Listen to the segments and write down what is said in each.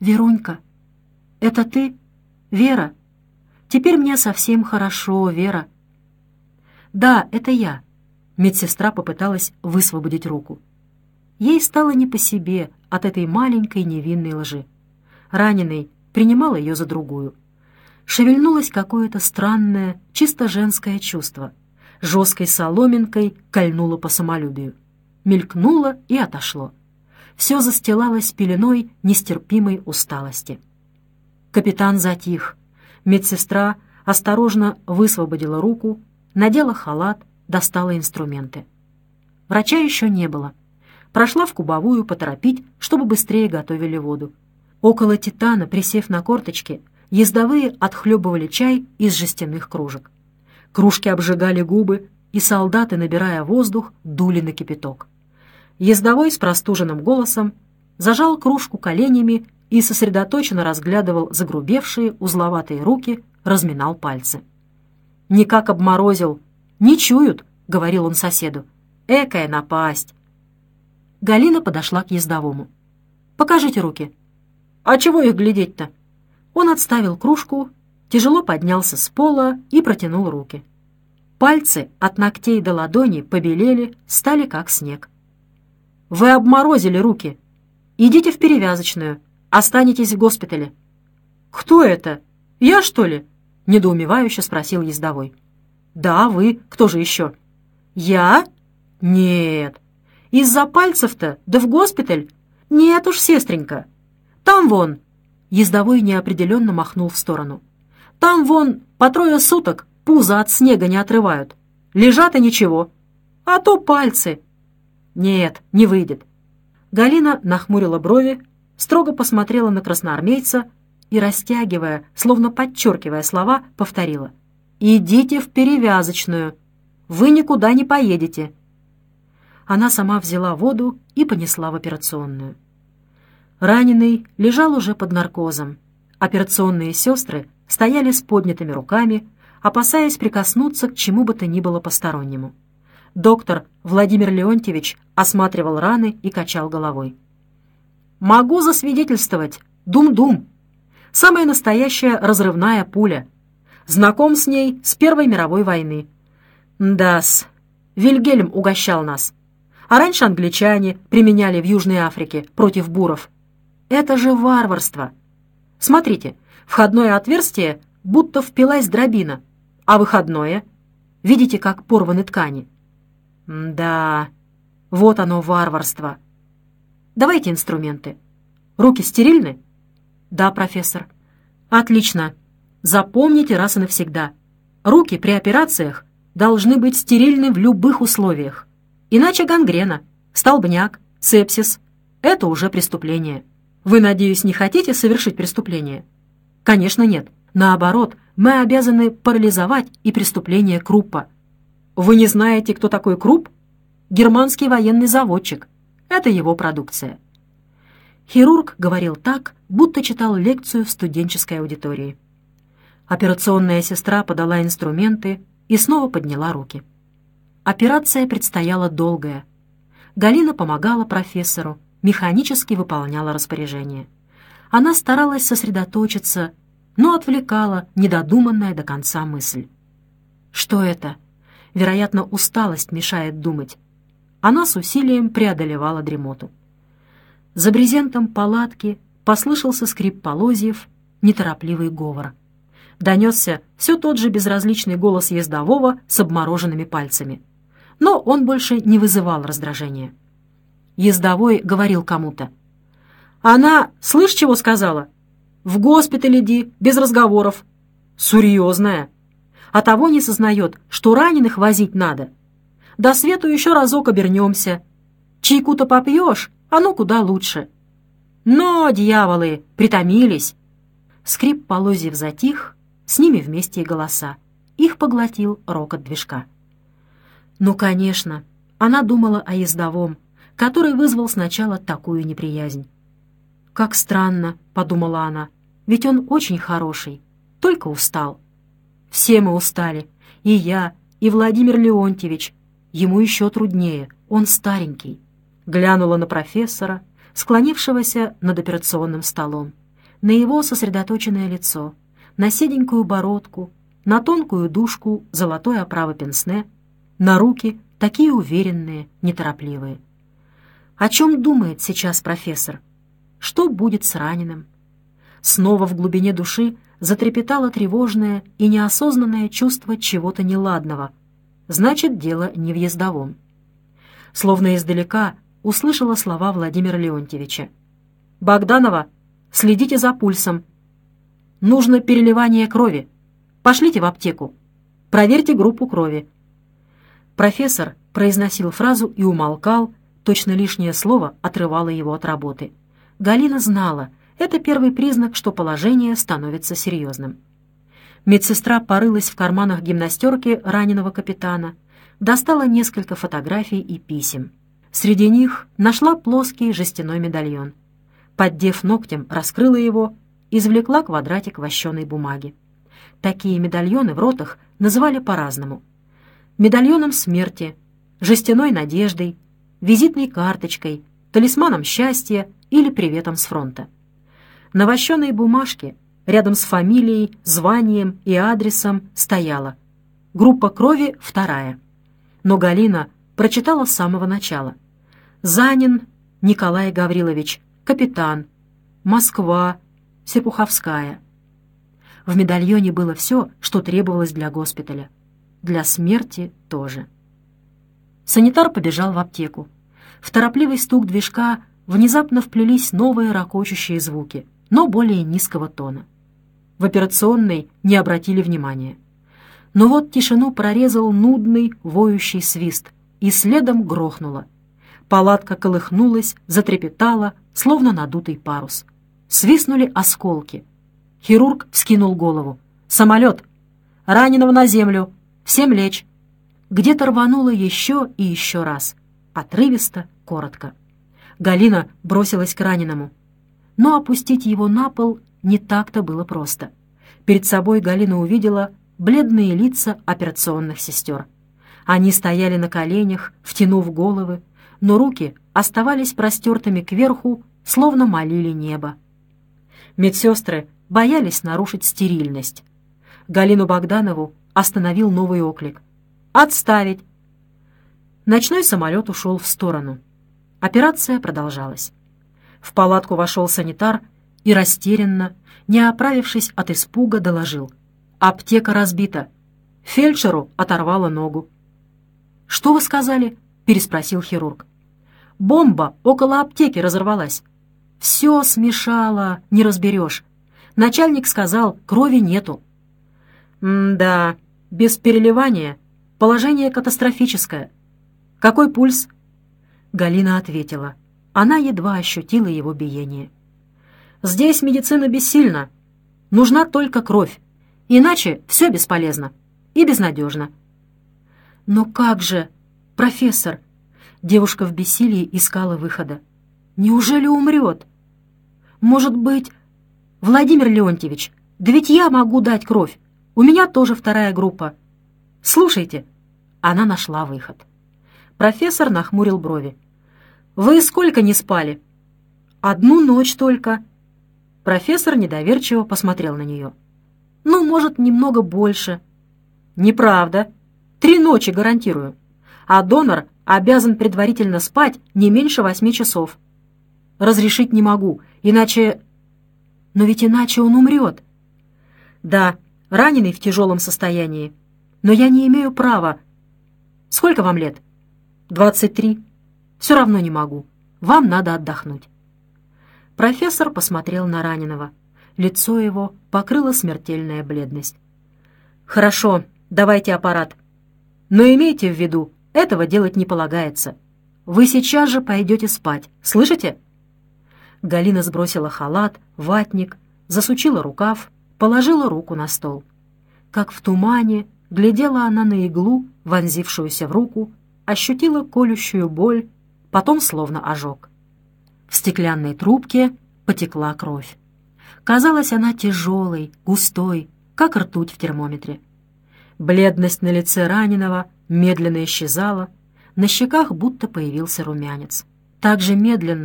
«Верунька, это ты? Вера? Теперь мне совсем хорошо, Вера». «Да, это я». Медсестра попыталась высвободить руку. Ей стало не по себе от этой маленькой невинной лжи. Раненый принимал ее за другую. Шевельнулось какое-то странное, чисто женское чувство. Жесткой соломинкой кольнуло по самолюбию. Мелькнуло и отошло. Все застилалось пеленой нестерпимой усталости. Капитан затих. Медсестра осторожно высвободила руку, надела халат, достала инструменты. Врача еще не было. Прошла в кубовую поторопить, чтобы быстрее готовили воду. Около «Титана», присев на корточки, ездовые отхлебывали чай из жестяных кружек. Кружки обжигали губы, и солдаты, набирая воздух, дули на кипяток. Ездовой с простуженным голосом зажал кружку коленями и сосредоточенно разглядывал загрубевшие узловатые руки, разминал пальцы. «Никак обморозил. Не чуют», — говорил он соседу. «Экая напасть». Галина подошла к ездовому. «Покажите руки». «А чего их глядеть-то?» Он отставил кружку, тяжело поднялся с пола и протянул руки. Пальцы от ногтей до ладони побелели, стали как снег. «Вы обморозили руки. Идите в перевязочную, останетесь в госпитале». «Кто это? Я, что ли?» — недоумевающе спросил ездовой. «Да, вы. Кто же еще?» «Я? Нет. Из-за пальцев-то? Да в госпиталь? Нет уж, сестренька. Там вон...» Ездовой неопределенно махнул в сторону. «Там вон по 3 суток пузо от снега не отрывают. Лежат и ничего. А то пальцы...» «Нет, не выйдет». Галина нахмурила брови, строго посмотрела на красноармейца и, растягивая, словно подчеркивая слова, повторила. «Идите в перевязочную. Вы никуда не поедете». Она сама взяла воду и понесла в операционную. Раненый лежал уже под наркозом. Операционные сестры стояли с поднятыми руками, опасаясь прикоснуться к чему бы то ни было постороннему. Доктор Владимир Леонтьевич осматривал раны и качал головой. «Могу засвидетельствовать. Дум-дум. Самая настоящая разрывная пуля. Знаком с ней с Первой мировой войны. Да-с, Вильгельм угощал нас. А раньше англичане применяли в Южной Африке против буров. Это же варварство. Смотрите, входное отверстие будто впилась дробина, а выходное, видите, как порваны ткани? Да, вот оно варварство. Давайте инструменты. Руки стерильны? Да, профессор. Отлично. Запомните раз и навсегда. Руки при операциях должны быть стерильны в любых условиях. Иначе гангрена, столбняк, сепсис — это уже преступление. Вы, надеюсь, не хотите совершить преступление? Конечно, нет. Наоборот, мы обязаны парализовать и преступление Круппа. Вы не знаете, кто такой Крупп? Германский военный заводчик. Это его продукция. Хирург говорил так, будто читал лекцию в студенческой аудитории. Операционная сестра подала инструменты и снова подняла руки. Операция предстояла долгая. Галина помогала профессору, механически выполняла распоряжения. Она старалась сосредоточиться, но отвлекала недодуманная до конца мысль. Что это? Вероятно, усталость мешает думать. Она с усилием преодолевала дремоту. За брезентом палатки послышался скрип полозьев, неторопливый говор. Донесся все тот же безразличный голос ездового с обмороженными пальцами. Но он больше не вызывал раздражения. Ездовой говорил кому-то. «Она, слышь, чего сказала? В госпиталь иди, без разговоров. Серьезная. А того не сознает, что раненых возить надо. До свету еще разок обернемся. Чайку-то попьешь, оно куда лучше. Но, дьяволы, притомились». Скрип полозьев затих, с ними вместе и голоса. Их поглотил рокот движка. Ну, конечно, она думала о ездовом, который вызвал сначала такую неприязнь. «Как странно», — подумала она, — «ведь он очень хороший, только устал». Все мы устали, и я, и Владимир Леонтьевич. Ему еще труднее, он старенький. Глянула на профессора, склонившегося над операционным столом. на его сосредоточенное лицо, на седенькую бородку, на тонкую дужку золотой оправы пенсне, на руки, такие уверенные, неторопливые. О чем думает сейчас профессор? Что будет с раненым? Снова в глубине души затрепетало тревожное и неосознанное чувство чего-то неладного. Значит, дело не в ездовом. Словно издалека услышала слова Владимира Леонтьевича. «Богданова, следите за пульсом. Нужно переливание крови. Пошлите в аптеку. Проверьте группу крови». Профессор произносил фразу и умолкал, точно лишнее слово отрывало его от работы. Галина знала, это первый признак, что положение становится серьезным. Медсестра порылась в карманах гимнастерки раненого капитана, достала несколько фотографий и писем. Среди них нашла плоский жестяной медальон. Поддев ногтем, раскрыла его, извлекла квадратик вощеной бумаги. Такие медальоны в ротах называли по-разному. Медальоном смерти, жестяной надеждой, визитной карточкой, талисманом счастья или приветом с фронта. На вощеной бумажке рядом с фамилией, званием и адресом стояла группа крови 2. Но Галина прочитала с самого начала. Занин Николай Гаврилович, капитан, Москва, Серпуховская. В медальоне было все, что требовалось для госпиталя. Для смерти тоже. Санитар побежал в аптеку. В торопливый стук движка внезапно вплелись новые ракочущие звуки, но более низкого тона. В операционной не обратили внимания. Но вот тишину прорезал нудный воющий свист, и следом грохнуло. Палатка колыхнулась, затрепетала, словно надутый парус. Свистнули осколки. Хирург вскинул голову. «Самолет! Раненого на землю! Всем лечь!» Где-то рвануло еще и еще раз. Отрывисто, коротко. Галина бросилась к раненому. Но опустить его на пол не так-то было просто. Перед собой Галина увидела бледные лица операционных сестер. Они стояли на коленях, втянув головы, но руки оставались простертыми кверху, словно молили небо. Медсестры боялись нарушить стерильность. Галину Богданову остановил новый оклик. «Отставить!» Ночной самолет ушел в сторону. Операция продолжалась. В палатку вошел санитар и растерянно, не оправившись от испуга, доложил. «Аптека разбита. Фельдшеру оторвало ногу». «Что вы сказали?» — переспросил хирург. «Бомба около аптеки разорвалась. Все смешало, не разберешь. Начальник сказал, крови нету». «Да, без переливания. Положение катастрофическое. Какой пульс?» Галина ответила. Она едва ощутила его биение. «Здесь медицина бессильна. Нужна только кровь. Иначе все бесполезно и безнадежно». «Но как же, профессор?» Девушка в бессилии искала выхода. «Неужели умрет? Может быть...» «Владимир Леонтьевич, да ведь я могу дать кровь. У меня тоже 2 группа. Слушайте». Она нашла выход. Профессор нахмурил брови. «Вы сколько не спали?» «1 ночь только». Профессор недоверчиво посмотрел на нее. «Ну, может, немного больше». «Неправда. 3 ночи гарантирую. А донор обязан предварительно спать не меньше 8 часов. Разрешить не могу, иначе...» «Но ведь иначе он умрет». «Да, раненый в тяжелом состоянии. Но я не имею права. Сколько вам лет?» 23. Все равно не могу. Вам надо отдохнуть». Профессор посмотрел на раненого. Лицо его покрыла смертельная бледность. «Хорошо, давайте аппарат. Но имейте в виду, этого делать не полагается. Вы сейчас же пойдете спать, слышите?» Галина сбросила халат, ватник, засучила рукав, положила руку на стол. Как в тумане глядела она на иглу, вонзившуюся в руку, ощутила колющую боль, потом словно ожог. В стеклянной трубке потекла кровь. Казалась она тяжелой, густой, как ртуть в термометре. Бледность на лице раненого медленно исчезала, на щеках будто появился румянец. Так же медленно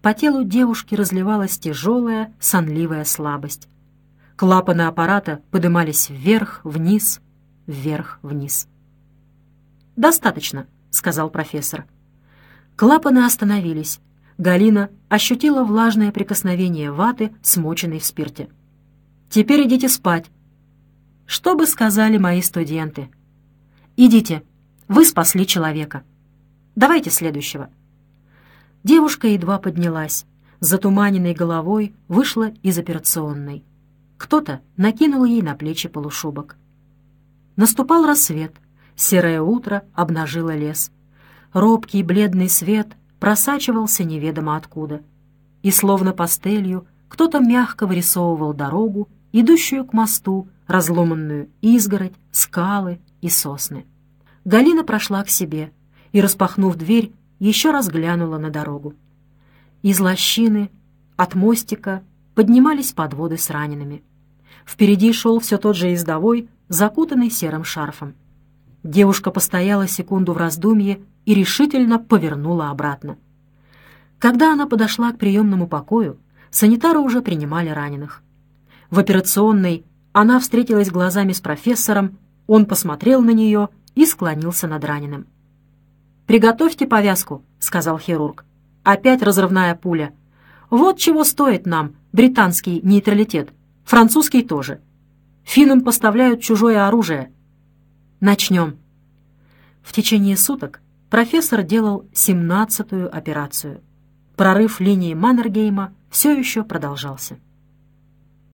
по телу девушки разливалась тяжелая, сонливая слабость. Клапаны аппарата подымались вверх, вниз, вверх, вниз. «Достаточно», — сказал профессор. Клапаны остановились. Галина ощутила влажное прикосновение ваты, смоченной в спирте. «Теперь идите спать». «Что бы сказали мои студенты?» «Идите, вы спасли человека. Давайте следующего». Девушка едва поднялась, с затуманенной головой вышла из операционной. Кто-то накинул ей на плечи полушубок. Наступал рассвет, серое утро обнажило лес. Робкий бледный свет просачивался неведомо откуда. И словно пастелью кто-то мягко вырисовывал дорогу, идущую к мосту, разломанную изгородь, скалы и сосны. Галина прошла к себе и, распахнув дверь, еще раз глянула на дорогу. Из лощины, от мостика, поднимались подводы с ранеными. Впереди шел все тот же ездовой, закутанный серым шарфом. Девушка постояла секунду в раздумье и решительно повернула обратно. Когда она подошла к приемному покою, санитары уже принимали раненых. В операционной она встретилась глазами с профессором, он посмотрел на нее и склонился над раненым. «Приготовьте повязку», — сказал хирург. «Опять разрывная пуля. Вот чего стоит нам британский нейтралитет, французский тоже. Финнам поставляют чужое оружие. Начнем». В течение суток профессор делал 17-ю операцию. Прорыв линии Маннергейма все еще продолжался.